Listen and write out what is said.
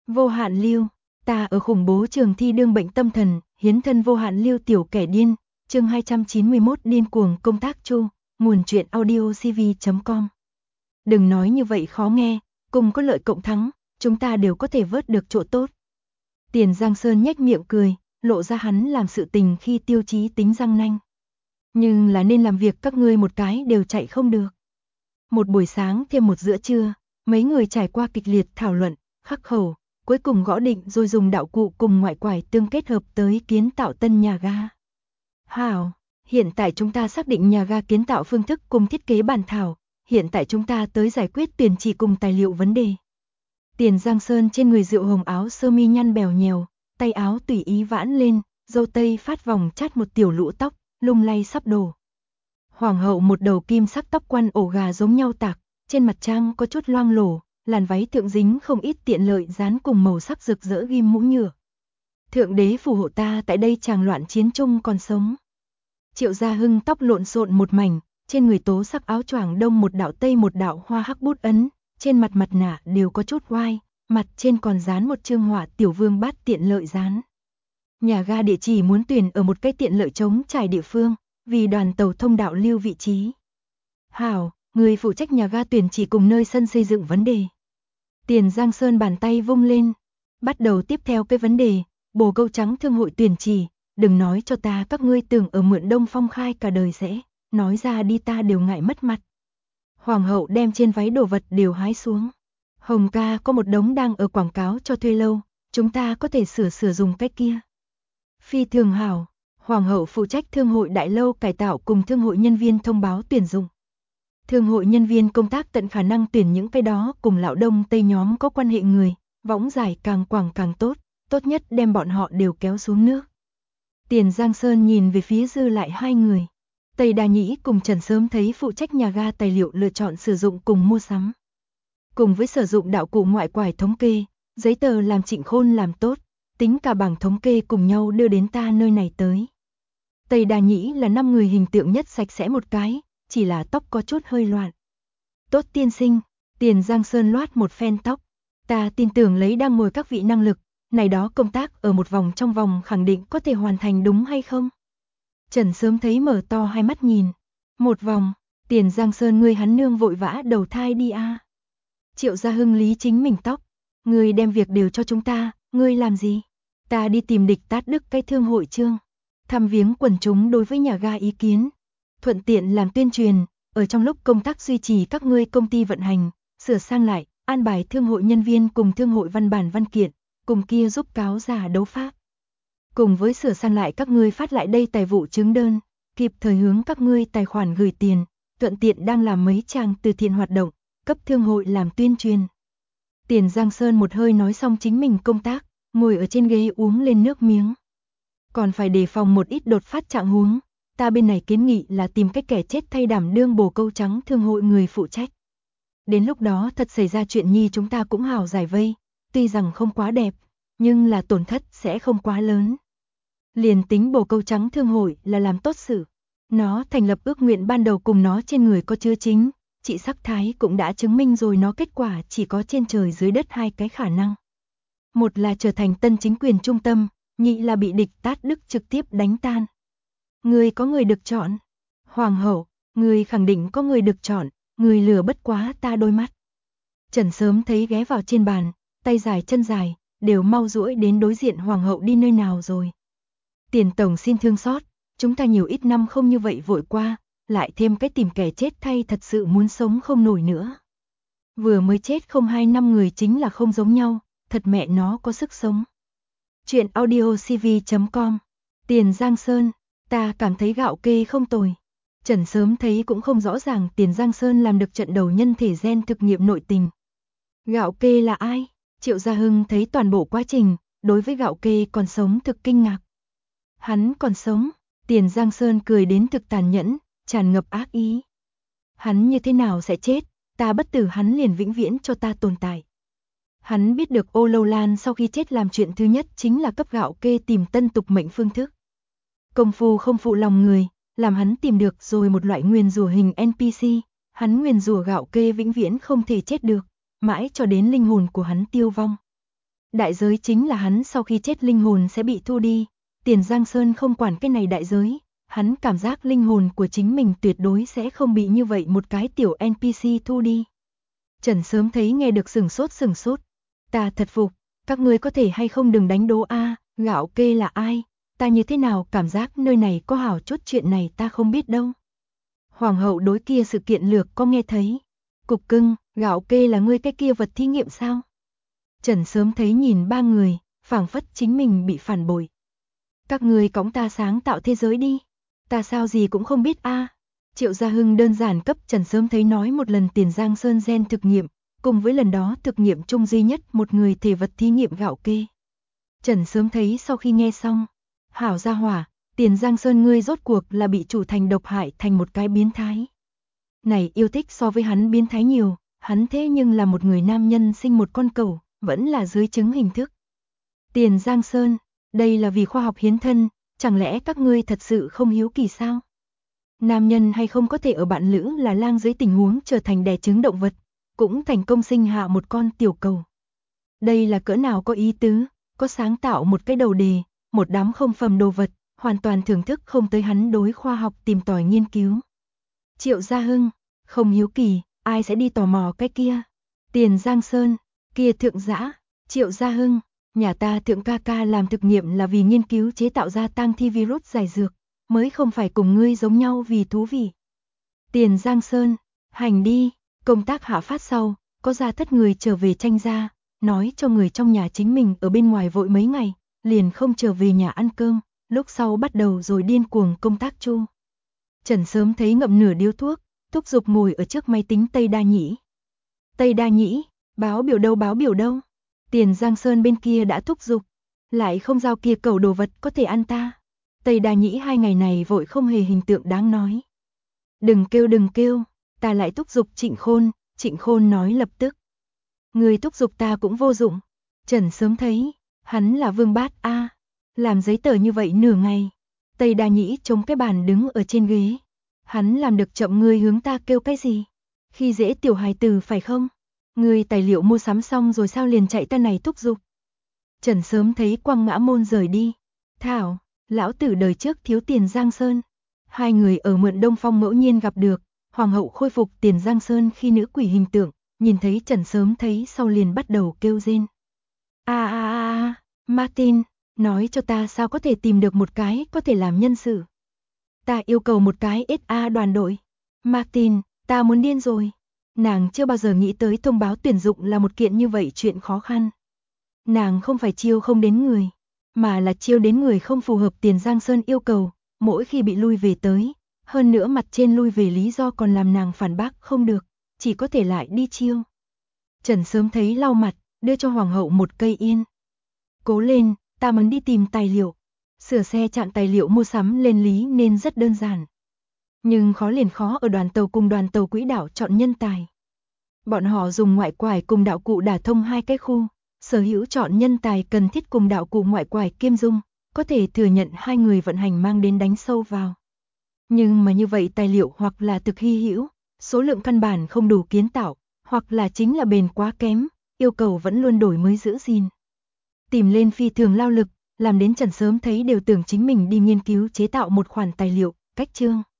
Vô hạn lưu, ta ở khủng bố trường thi đương bệnh tâm thần, hiến thân vô hạn lưu tiểu kẻ điên, chương 291 điên cuồng công tác chu, nguồn truyện audio cv.com. Đừng nói như vậy khó nghe, cùng có lợi cộng thắng, chúng ta đều có thể vớt được chỗ tốt. Tiền Giang Sơn nhếch miệng cười, lộ ra hắn làm sự tình khi tiêu chí tính răng nanh. Nhưng là nên làm việc các ngươi một cái đều chạy không được. Một buổi sáng thêm một giữa trưa, mấy người trải qua kịch liệt thảo luận, khắc khẩu, cuối cùng gõ định rồi dùng đạo cụ cùng ngoại quải tương kết hợp tới kiến tạo tân nhà ga. Hảo, hiện tại chúng ta xác định nhà ga kiến tạo phương thức cùng thiết kế bản thảo, hiện tại chúng ta tới giải quyết tuyển chỉ cùng tài liệu vấn đề. Tiền Giang Sơn trên người rượu hồng áo sơ mi nhăn bèo nhèo, tay áo tùy ý vãn lên, râu tây phát vòng chát một tiểu lũ tóc, lung lay sắp đổ. Hoàng hậu một đầu kim sắc tóc quăn ổ gà giống nhau tạc, trên mặt trang có chút loang lổ, làn váy thượng dính không ít tiện lợi dán cùng màu sắc rực rỡ ghim mũ nhựa. Thượng đế phù hộ ta tại đây chàng loạn chiến chung còn sống. Triệu Gia Hưng tóc lộn xộn một mảnh, trên người tố sắc áo choàng đông một đạo tây một đạo hoa hắc bút ấn, trên mặt mặt nạ đều có chút oai, mặt trên còn dán một chương họa tiểu vương bát tiện lợi dán. Nhà ga địa chỉ muốn tuyển ở một cái tiện lợi trống trải địa phương, vì đoàn tàu thông đạo lưu vị trí. Hảo, người phụ trách nhà ga tuyển chỉ cùng nơi sân xây dựng vấn đề. Tiền Giang Sơn bàn tay vung lên, bắt đầu tiếp theo cái vấn đề, bồ câu trắng thương hội tuyển chỉ, đừng nói cho ta các ngươi tưởng ở mượn Đông Phong khai cả đời sẽ, nói ra đi ta đều ngại mất mặt. Hoàng hậu đem trên váy đồ vật đều hái xuống. Hồng ca có một đống đang ở quảng cáo cho thuê lâu, chúng ta có thể sửa dùng cách kia. Phi thường hảo, Hoàng hậu phụ trách thương hội đại lâu cải tạo cùng thương hội nhân viên thông báo tuyển dụng. Thương hội nhân viên công tác tận khả năng tuyển những cái đó cùng lão đông tây nhóm có quan hệ người, võng giải càng quảng càng tốt, tốt nhất đem bọn họ đều kéo xuống nước. Tiền Giang Sơn nhìn về phía dư lại hai người. Tây Đa Nhĩ cùng Trần Sớm thấy phụ trách nhà ga tài liệu lựa chọn sử dụng cùng mua sắm. Cùng với sử dụng đạo cụ ngoại quải thống kê, giấy tờ làm Trịnh Khôn làm tốt, tính cả bảng thống kê cùng nhau đưa đến ta nơi này tới. Tây Đa Nhĩ là 5 người hình tượng nhất sạch sẽ một cái, chỉ là tóc có chút hơi loạn. Tốt tiên sinh, Tiền Giang Sơn loát một phen tóc, ta tin tưởng lấy đang ngồi các vị năng lực, này đó công tác ở một vòng trong vòng khẳng định có thể hoàn thành đúng hay không? Trần Sớm thấy mở to hai mắt nhìn, một vòng, Tiền Giang Sơn ngươi hắn nương vội vã đầu thai đi a. Triệu Gia Hưng lý chính mình tóc, ngươi đem việc đều cho chúng ta, ngươi làm gì? Ta đi tìm địch tát đức cái thương hội trương, thăm viếng quần chúng đối với nhà ga ý kiến, thuận tiện làm tuyên truyền, ở trong lúc công tác duy trì các ngươi công ty vận hành, sửa sang lại, an bài thương hội nhân viên cùng thương hội văn bản văn kiện, cùng kia giúp cáo giả đấu pháp. Cùng với sửa sang lại các ngươi phát lại đây tài vụ chứng đơn, kịp thời hướng các ngươi tài khoản gửi tiền, thuận tiện đang làm mấy trang từ thiện hoạt động, cấp thương hội làm tuyên truyền. Tiền Giang Sơn một hơi nói xong chính mình công tác, ngồi ở trên ghế uống lên nước miếng. Còn phải đề phòng một ít đột phát trạng huống, ta bên này kiến nghị là tìm cách kẻ chết thay đảm đương bồ câu trắng thương hội người phụ trách. Đến lúc đó thật xảy ra chuyện nhi chúng ta cũng hào giải vây, tuy rằng không quá đẹp, nhưng là tổn thất sẽ không quá lớn. Liền tính bồ câu trắng thương hội là làm tốt sự, nó thành lập ước nguyện ban đầu cùng nó trên người có chứa chính, chị sắc thái cũng đã chứng minh rồi nó kết quả chỉ có trên trời dưới đất hai cái khả năng. Một là trở thành tân chính quyền trung tâm, nhị là bị địch tát đức trực tiếp đánh tan. Người có người được chọn. Hoàng hậu, người khẳng định có người được chọn, người lừa bất quá ta đôi mắt. Trần Sớm thấy ghé vào trên bàn, tay dài chân dài, đều mau duỗi đến đối diện hoàng hậu đi nơi nào rồi. Tiền tổng xin thương xót, chúng ta nhiều ít năm không như vậy vội qua, lại thêm cái tìm kẻ chết thay thật sự muốn sống không nổi nữa. Vừa mới chết không 2 năm người chính là không giống nhau, thật mẹ nó có sức sống. Chuyện audio cv.com. Tiền Giang Sơn, ta cảm thấy gạo kê không tồi. Trần Sớm thấy cũng không rõ ràng Tiền Giang Sơn làm được trận đầu nhân thể gen thực nghiệm nội tình. Gạo kê là ai? Triệu Gia Hưng thấy toàn bộ quá trình, đối với gạo kê còn sống thực kinh ngạc. Hắn còn sống, Tiền Giang Sơn cười đến thực tàn nhẫn, tràn ngập ác ý. Hắn như thế nào sẽ chết, ta bất tử hắn liền vĩnh viễn cho ta tồn tại. Hắn biết được Ô Lâu Lan sau khi chết làm chuyện thứ nhất chính là cấp gạo kê tìm tân tục mệnh phương thức. Công phu không phụ lòng người, làm hắn tìm được rồi một loại nguyền rủa hình NPC, hắn nguyền rủa gạo kê vĩnh viễn không thể chết được, mãi cho đến linh hồn của hắn tiêu vong. Đại giới chính là hắn sau khi chết linh hồn sẽ bị thu đi. Tiền Giang Sơn không quản cái này đại giới, hắn cảm giác linh hồn của chính mình tuyệt đối sẽ không bị như vậy một cái tiểu NPC thu đi. Trần Sớm thấy nghe được sừng sốt. Ta thật phục, các ngươi có thể hay không đừng đánh đố a, Gạo Kê là ai? Ta như thế nào cảm giác nơi này có hảo chút chuyện này ta không biết đâu. Hoàng hậu đối kia sự kiện lược có nghe thấy. Cục cưng, Gạo Kê là ngươi cái kia vật thí nghiệm sao? Trần Sớm thấy nhìn ba người, phảng phất chính mình bị phản bội. Các ngươi cõng ta sáng tạo thế giới đi. Ta sao gì cũng không biết a. Triệu Gia Hưng đơn giản cấp Trần Sớm thấy nói một lần Tiền Giang Sơn gen thực nghiệm, cùng với lần đó thực nghiệm chung duy nhất một người thể vật thí nghiệm Gạo Kê. Trần Sớm thấy sau khi nghe xong, hảo gia hỏa, Tiền Giang Sơn ngươi rốt cuộc là bị chủ thành độc hại thành một cái biến thái. Này yêu thích so với hắn biến thái nhiều, hắn thế nhưng là một người nam nhân sinh một con cẩu, vẫn là dưới trứng hình thức. Tiền Giang Sơn, đây là vì khoa học hiến thân, chẳng lẽ các ngươi thật sự không hiếu kỳ sao? Nam nhân hay không có thể ở bạn lữ là lang dưới tình huống trở thành đẻ trứng động vật, cũng thành công sinh hạ một con tiểu cầu. Đây là cỡ nào có ý tứ, có sáng tạo một cái đầu đề, một đám không phẩm đồ vật, hoàn toàn thưởng thức không tới hắn đối khoa học tìm tòi nghiên cứu. Triệu Gia Hưng, không hiếu kỳ, ai sẽ đi tò mò cái kia? Tiền Giang Sơn, kia thượng dã, Triệu Gia Hưng, nhà ta thượng ca ca làm thực nghiệm là vì nghiên cứu chế tạo ra tang thi virus giải dược, mới không phải cùng ngươi giống nhau vì thú vị. Tiền Giang Sơn, hành đi, công tác hạ phát sau, có gia thất người trở về Tranh gia, nói cho người trong nhà chính mình ở bên ngoài vội mấy ngày, liền không trở về nhà ăn cơm, lúc sau bắt đầu rồi điên cuồng công tác chu. Trần Sớm thấy ngậm nửa điếu thuốc, thúc giục ngồi ở trước máy tính Tây Đa Nhĩ. Tây Đa Nhĩ, báo biểu đâu? Tiền Giang Sơn bên kia đã thúc giục, lại không giao kia cẩu đồ vật có thể ăn ta. Tây Đa Nhĩ 2 ngày này vội không hề hình tượng đáng nói. Đừng kêu, ta lại thúc giục Trịnh Khôn nói lập tức. Người thúc giục ta cũng vô dụng. Trần Sớm thấy, hắn là Vương Bát a, làm giấy tờ như vậy nửa ngày. Tây Đa Nhĩ chống cái bàn đứng ở trên ghế. Hắn làm được chậm ngươi hướng ta kêu cái gì? Khi dễ tiểu hài tử phải không? Ngươi tài liệu mua sắm xong rồi sao liền chạy ta này thúc giục? Trần Sớm thấy Quang Ngã Môn rời đi. Thảo, lão tử đời trước thiếu Tiền Giang Sơn. Hai người ở Mượn Đông Phong ngẫu nhiên gặp được, hoàng hậu khôi phục Tiền Giang Sơn khi nữ quỷ hình tượng, nhìn thấy Trần Sớm thấy sau liền bắt đầu kêu rên. Martin, nói cho ta sao có thể tìm được một cái có thể làm nhân sự. Ta yêu cầu một cái SA đoàn đội. Martin, ta muốn điên rồi. Nàng chưa bao giờ nghĩ tới thông báo tuyển dụng là một kiện như vậy chuyện khó khăn. Nàng không phải chiêu không đến người, mà là chiêu đến người không phù hợp Tiền Giang Sơn yêu cầu, mỗi khi bị lui về tới, hơn nữa mặt trên lui về lý do còn làm nàng phản bác không được, chỉ có thể lại đi chiêu. Trần Sớm thấy lau mặt, đưa cho hoàng hậu một cây yên. Cố lên, ta muốn đi tìm tài liệu. Sửa xe chặn tài liệu mua sắm lên lý nên rất đơn giản. Nhưng khó liền khó ở đoàn tàu cùng đoàn tàu quỹ đạo chọn nhân tài. Bọn họ dùng ngoại quải cùng đạo cụ đả thông hai cái khu, sở hữu chọn nhân tài cần thiết cùng đạo cụ ngoại quải kiêm dung, có thể thừa nhận hai người vận hành mang đến đánh sâu vào. Nhưng mà như vậy tài liệu hoặc là thực hy hữu, số lượng căn bản không đủ kiến tạo, hoặc là chính là bền quá kém, yêu cầu vẫn luôn đổi mới giữ gìn. Tìm lên phi thường lao lực, làm đến Trần Sớm thấy đều tưởng chính mình đi nghiên cứu chế tạo một khoản tài liệu, cách chương.